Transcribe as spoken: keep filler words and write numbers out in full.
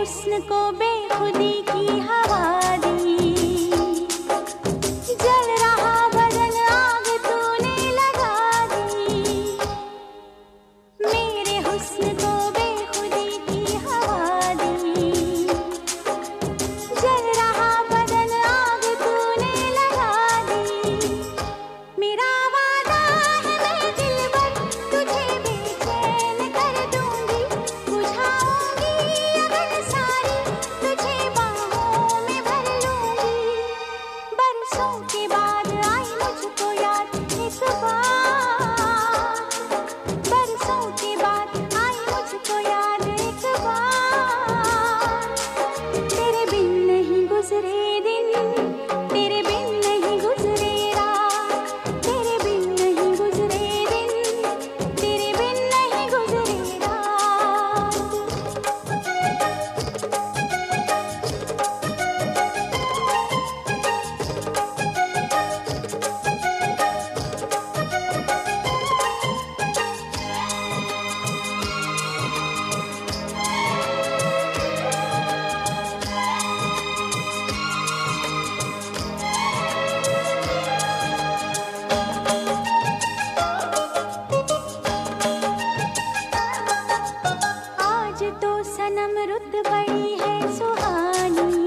हुस्न को बेखुदी की हवा दी। जल रहा बदन आग तूने लगा दी। मेरे हुस्न को बेखुदी की हवा दी। जल रहा बदन आग तूने लगा दी। मेरा वादा है मैं दिलबर तुझे बेचैन कर दूंगी। बुझाऊंगी अगर सारी तुझे बाहों में भर लूंगी। बरसों के बाद आई मुझको याद एक बार। बरसों के बाद आई मुझको याद एक बार। तेरे बिन नहीं गुजरे दिन, तेरे बिन नहीं गुजरे रात। तेरे बिन नहीं गुजरे दिन, तेरे बिन नहीं गुजरे रात। आज तो सनम रुत बड़ी है सुहानी।